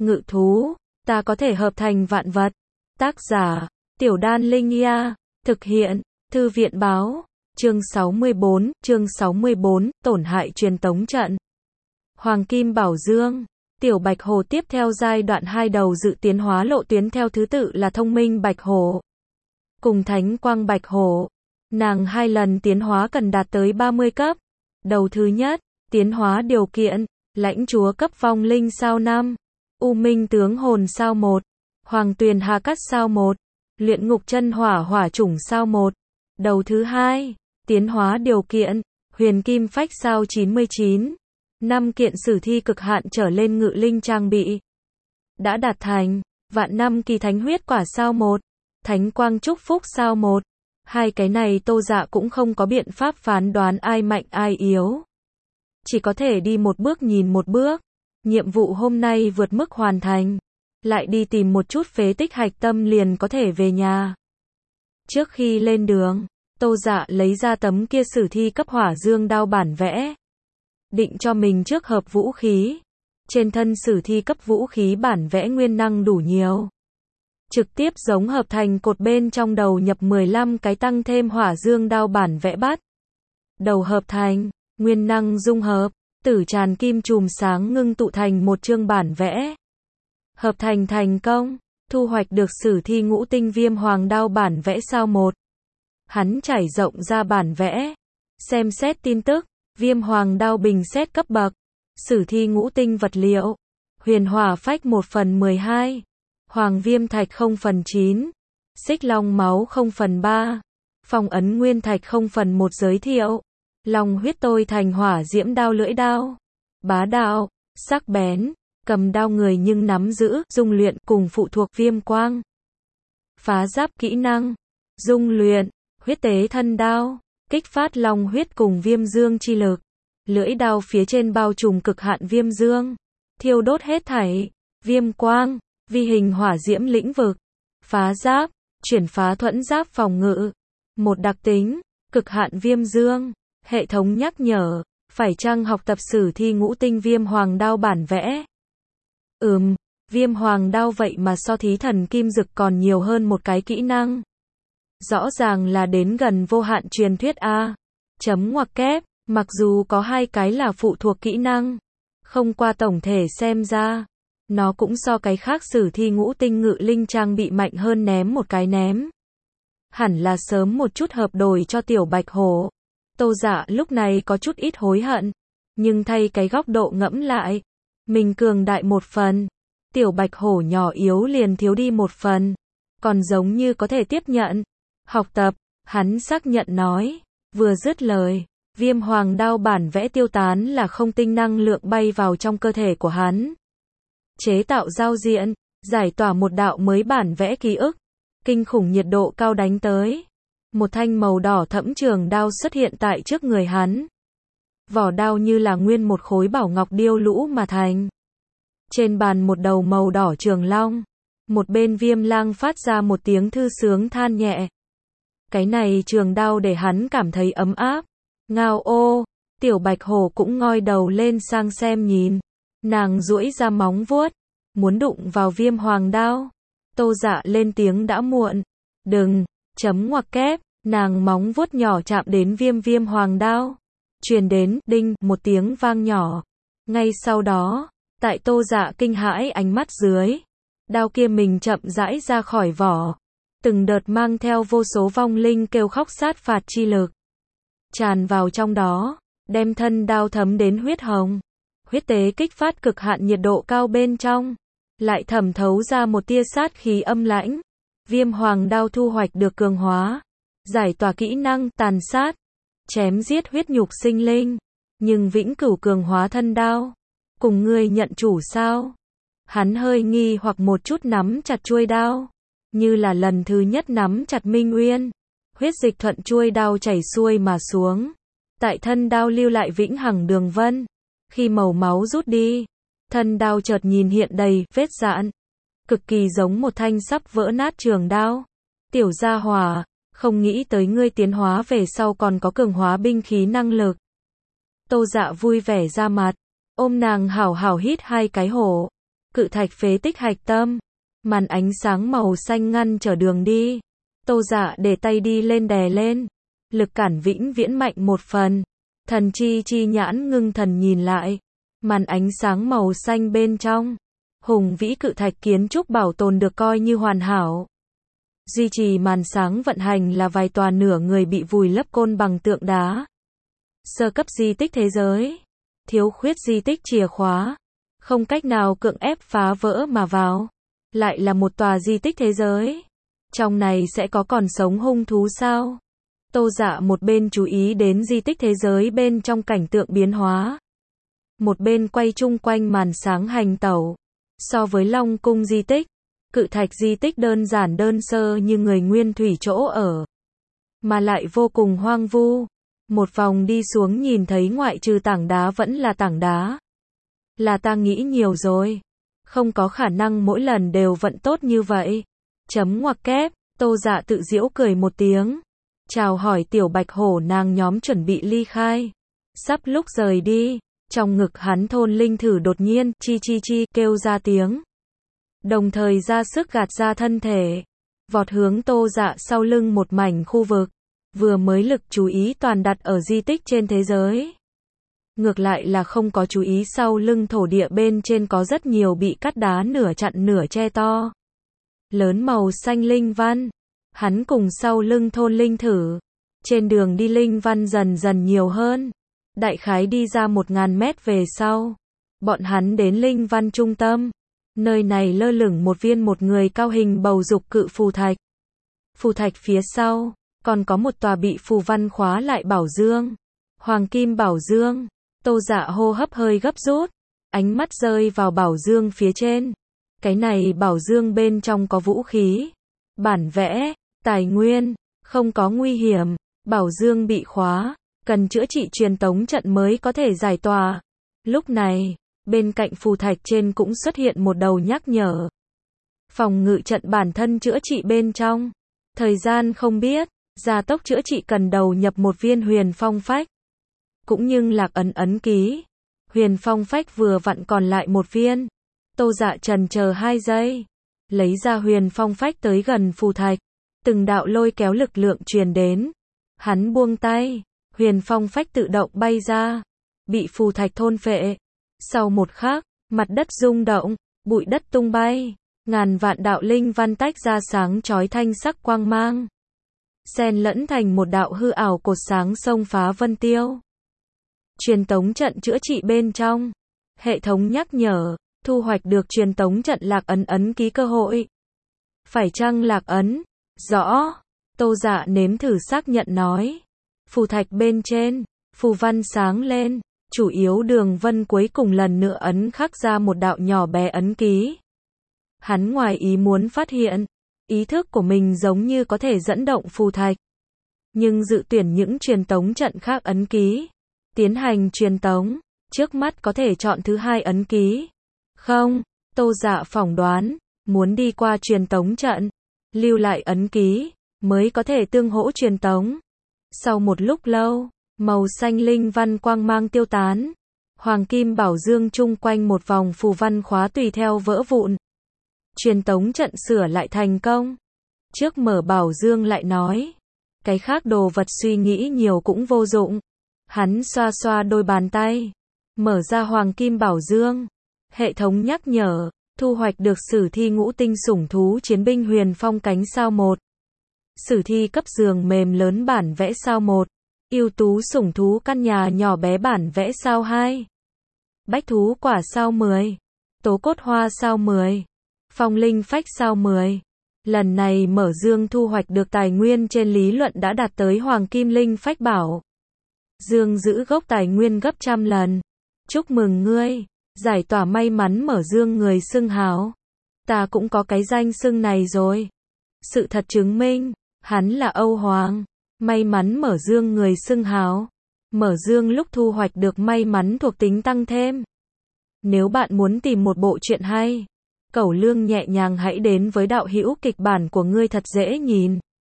ngự thú, ta có thể hợp thành vạn vật. Tác giả, Tiểu Đan Linh Nha, thực hiện, Thư viện báo, chương 64, tổn hại truyền tống trận. Hoàng Kim Bảo Dương, Tiểu Bạch Hồ tiếp theo giai đoạn 2 đầu dự tiến hóa lộ tuyến theo thứ tự là Thông Minh Bạch Hổ cùng Thánh Quang Bạch Hổ. Nàng 2 lần tiến hóa cần đạt tới 30 cấp. Đầu thứ nhất, tiến hóa điều kiện, Lãnh Chúa cấp vong linh sao 5, U Minh tướng hồn sao 1, Hoàng Tuyền Hà Cát sao 1, Luyện Ngục Chân Hỏa hỏa chủng sao 1. Đầu thứ hai, tiến hóa điều kiện, Huyền Kim Phách sao 99, 5 kiện sử thi cực hạn trở lên ngự linh trang bị. Đã đạt thành, Vạn Năm Kỳ Thánh Huyết Quả sao 1, Thánh Quang Chúc Phúc sao 1. Hai cái này Tô Dạ cũng không có biện pháp phán đoán ai mạnh ai yếu. Chỉ có thể đi một bước nhìn một bước. Nhiệm vụ hôm nay vượt mức hoàn thành. Lại đi tìm một chút phế tích hạch tâm liền có thể về nhà. Trước khi lên đường, Tô Dạ lấy ra tấm kia sử thi cấp hỏa dương đao bản vẽ. Định cho mình trước hợp vũ khí. Trên thân sử thi cấp vũ khí bản vẽ nguyên năng đủ nhiều. Trực tiếp giống hợp thành cột bên trong đầu nhập 15 cái tăng thêm hỏa dương đao bản vẽ bắt. Đầu hợp thành, nguyên năng dung hợp, tử tràn kim chùm sáng ngưng tụ thành một chương bản vẽ. Hợp thành thành công, thu hoạch được sử thi ngũ tinh viêm hoàng đao bản vẽ sao 1. Hắn trải rộng ra bản vẽ, xem xét tin tức, viêm hoàng đao bình xét cấp bậc, sử thi ngũ tinh vật liệu, huyền hỏa phách 1/12, hoàng viêm thạch 0/9, xích long máu 0/3, phong ấn nguyên thạch 0/1 giới thiệu, long huyết tôi thành hỏa diễm đao lưỡi đao, bá đạo, sắc bén, cầm đao người nhưng nắm giữ, dung luyện cùng phụ thuộc viêm quang. Phá giáp kỹ năng, dung luyện, huyết tế thân đao, kích phát long huyết cùng viêm dương chi lực. Lưỡi đao phía trên bao trùm cực hạn viêm dương, thiêu đốt hết thảy, viêm quang, vi hình hỏa diễm lĩnh vực. Phá giáp, chuyển phá thuẫn giáp phòng ngự. Một đặc tính, cực hạn viêm dương, hệ thống nhắc nhở, phải chăng học tập sử thi ngũ tinh viêm hoàng đao bản vẽ? Viêm hoàng đao vậy mà so thí thần kim dực còn nhiều hơn một cái kỹ năng. Rõ ràng là đến gần vô hạn truyền thuyết a. Chấm ngoặc kép, mặc dù có 2 cái là phụ thuộc kỹ năng, không qua tổng thể xem ra, nó cũng so cái khác sử thi ngũ tinh ngự linh trang bị mạnh hơn ném một cái ném. Hẳn là sớm một chút hợp đổi cho Tiểu Bạch Hổ. Tô Dạ lúc này có chút ít hối hận, nhưng thay cái góc độ ngẫm lại, mình cường đại một phần, Tiểu Bạch Hổ nhỏ yếu liền thiếu đi một phần, còn giống như có thể tiếp nhận. Học tập, hắn xác nhận nói, vừa dứt lời, viêm hoàng đao bản vẽ tiêu tán là không tinh năng lượng bay vào trong cơ thể của hắn. Chế tạo giao diện, giải tỏa một đạo mới bản vẽ ký ức, kinh khủng nhiệt độ cao đánh tới. Một thanh màu đỏ thẫm trường đao xuất hiện tại trước người hắn. Vỏ đao như là nguyên một khối bảo ngọc điêu lũ mà thành. Trên bàn một đầu màu đỏ trường long. Một bên Viêm Lang phát ra một tiếng thư sướng than nhẹ. Cái này trường đao để hắn cảm thấy ấm áp. Ngao ô, Tiểu Bạch Hổ cũng ngoi đầu lên sang xem nhìn. Nàng duỗi ra móng vuốt, muốn đụng vào viêm hoàng đao. Tô Dạ lên tiếng đã muộn. Đừng, chấm ngoặc kép, nàng móng vuốt nhỏ chạm đến viêm hoàng đao. Truyền đến, đinh, một tiếng vang nhỏ. Ngay sau đó, tại Tô Dạ kinh hãi ánh mắt dưới, đao kia mình chậm rãi ra khỏi vỏ. Từng đợt mang theo vô số vong linh kêu khóc sát phạt chi lực. Tràn vào trong đó, đem thân đao thấm đến huyết hồng. Huyết tế kích phát cực hạn nhiệt độ cao bên trong. Lại thẩm thấu ra một tia sát khí âm lãnh. Viêm hoàng đao thu hoạch được cường hóa. Giải tỏa kỹ năng tàn sát. Chém giết huyết nhục sinh linh. Nhưng vĩnh cửu cường hóa thân đao. Cùng ngươi nhận chủ sao? Hắn hơi nghi hoặc một chút nắm chặt chuôi đao. Như là lần thứ nhất nắm chặt Minh Uyên. Huyết dịch thuận chuôi đao chảy xuôi mà xuống. Tại thân đao lưu lại vĩnh hằng đường vân. Khi màu máu rút đi, thân đao chợt nhìn hiện đầy vết rạn. Cực kỳ giống một thanh sắp vỡ nát trường đao. Tiểu gia hỏa, không nghĩ tới ngươi tiến hóa về sau còn có cường hóa binh khí năng lực. Tô Dạ vui vẻ ra mặt, ôm nàng hảo hảo hít 2 cái hổ. cự thạch phế tích hạch tâm. Màn ánh sáng màu xanh ngăn trở đường đi. Tô Dạ để tay đi lên đè lên. Lực cản vĩnh viễn mạnh một phần. Thần chi nhãn ngưng thần nhìn lại. Màn ánh sáng màu xanh bên trong. Hùng vĩ cự thạch kiến trúc bảo tồn được coi như hoàn hảo. Duy trì màn sáng vận hành là vài tòa nửa người bị vùi lấp côn bằng tượng đá. Sơ cấp di tích thế giới. Thiếu khuyết di tích chìa khóa. Không cách nào cưỡng ép phá vỡ mà vào. Lại là một tòa di tích thế giới. Trong này sẽ có còn sống hung thú sao? Tô Dạ một bên chú ý đến di tích thế giới bên trong cảnh tượng biến hóa. Một bên quay chung quanh màn sáng hành tẩu. So với Long cung di tích, cự thạch di tích đơn giản đơn sơ như người nguyên thủy chỗ ở. Mà lại vô cùng hoang vu. Một vòng đi xuống nhìn thấy ngoại trừ tảng đá vẫn là tảng đá. Là ta nghĩ nhiều rồi. Không có khả năng mỗi lần đều vận tốt như vậy. Chấm ngoặc kép, Tô Dạ tự giễu cười một tiếng. Chào hỏi tiểu bạch hổ nàng nhóm chuẩn bị ly khai. Sắp lúc rời đi, trong ngực hắn thôn linh thử đột nhiên, chi kêu ra tiếng. Đồng thời ra sức gạt ra thân thể. Vọt hướng Tô Dạ sau lưng một mảnh khu vực. Vừa mới lực chú ý toàn đặt ở di tích trên thế giới. Ngược lại là không có chú ý sau lưng thổ địa bên trên có rất nhiều bị cắt đá nửa chặn nửa che to. Lớn màu xanh linh văn. Hắn cùng sau lưng thôn linh thử. Trên đường đi linh văn dần dần nhiều hơn. Đại khái đi ra 1000 mét về sau. Bọn hắn đến linh văn trung tâm. Nơi này lơ lửng một viên một người cao hình bầu dục cự phù thạch. Phù thạch phía sau, còn có một tòa bị phù văn khóa lại bảo dương. Hoàng kim bảo dương. Tô Dạ hô hấp hơi gấp rút. Ánh mắt rơi vào bảo dương phía trên. Cái này bảo dương bên trong có vũ khí. Bản vẽ, tài nguyên, không có nguy hiểm. Bảo dương bị khóa. Cần chữa trị truyền tống trận mới có thể giải tỏa. Lúc này, bên cạnh phù thạch trên cũng xuất hiện một đầu nhắc nhở. Phòng ngự trận bản thân chữa trị bên trong. Thời gian không biết, gia tốc chữa trị cần đầu nhập một viên huyền phong phách. Cũng nhưng lạc ấn ấn ký. Huyền phong phách vừa vặn còn lại một viên. Tô Dạ chần chờ 2 giây. Lấy ra huyền phong phách tới gần phù thạch. Từng đạo lôi kéo lực lượng truyền đến. Hắn buông tay. Huyền phong phách tự động bay ra. Bị phù thạch thôn phệ. Sau một khắc, mặt đất rung động. Bụi đất tung bay. Ngàn vạn đạo linh văn tách ra sáng chói thanh sắc quang mang. Xen lẫn thành một đạo hư ảo cột sáng xông phá vân tiêu. Truyền tống trận chữa trị bên trong. Hệ thống nhắc nhở. Thu hoạch được truyền tống trận lạc ấn ấn ký cơ hội. Phải chăng lạc ấn? Rõ. Tô Dạ nếm thử xác nhận nói. Phù thạch bên trên. Phù văn sáng lên. Chủ yếu đường vân cuối cùng lần nữa ấn khắc ra một đạo nhỏ bé ấn ký. Hắn ngoài ý muốn phát hiện. Ý thức của mình giống như có thể dẫn động phù thạch. Nhưng dự tuyển những truyền tống trận khác ấn ký. Tiến hành truyền tống. Trước mắt có thể chọn thứ 2 ấn ký. Không, Tô Dạ phỏng đoán. Muốn đi qua truyền tống trận. Lưu lại ấn ký. Mới có thể tương hỗ truyền tống. Sau một lúc lâu. Màu xanh linh văn quang mang tiêu tán. Hoàng kim bảo dương chung quanh một vòng phù văn khóa tùy theo vỡ vụn. Truyền tống trận sửa lại thành công. Trước mở bảo dương lại nói. Cái khác đồ vật suy nghĩ nhiều cũng vô dụng. Hắn xoa xoa đôi bàn tay. Mở ra hoàng kim bảo dương. Hệ thống nhắc nhở. Thu hoạch được sử thi ngũ tinh sủng thú chiến binh huyền phong cánh sao 1. Sử thi cấp giường mềm lớn bản vẽ sao 1. Ưu tú sủng thú căn nhà nhỏ bé bản vẽ sao 2. Bách thú quả sao 10. Tố cốt hoa sao 10. Phong linh phách sao 10. Lần này mở dương thu hoạch được tài nguyên trên lý luận đã đạt tới hoàng kim linh phách bảo. Dương giữ gốc tài nguyên gấp 100 lần. Chúc mừng ngươi, giải tỏa may mắn mở dương người xưng hào. Ta cũng có cái danh xưng này rồi. Sự thật chứng minh, hắn là Âu Hoàng. May mắn mở dương người xưng hào. Mở dương lúc thu hoạch được may mắn thuộc tính tăng thêm. Nếu bạn muốn tìm một bộ truyện hay, Cẩu Lương nhẹ nhàng hãy đến với đạo hữu kịch bản của ngươi thật dễ nhìn.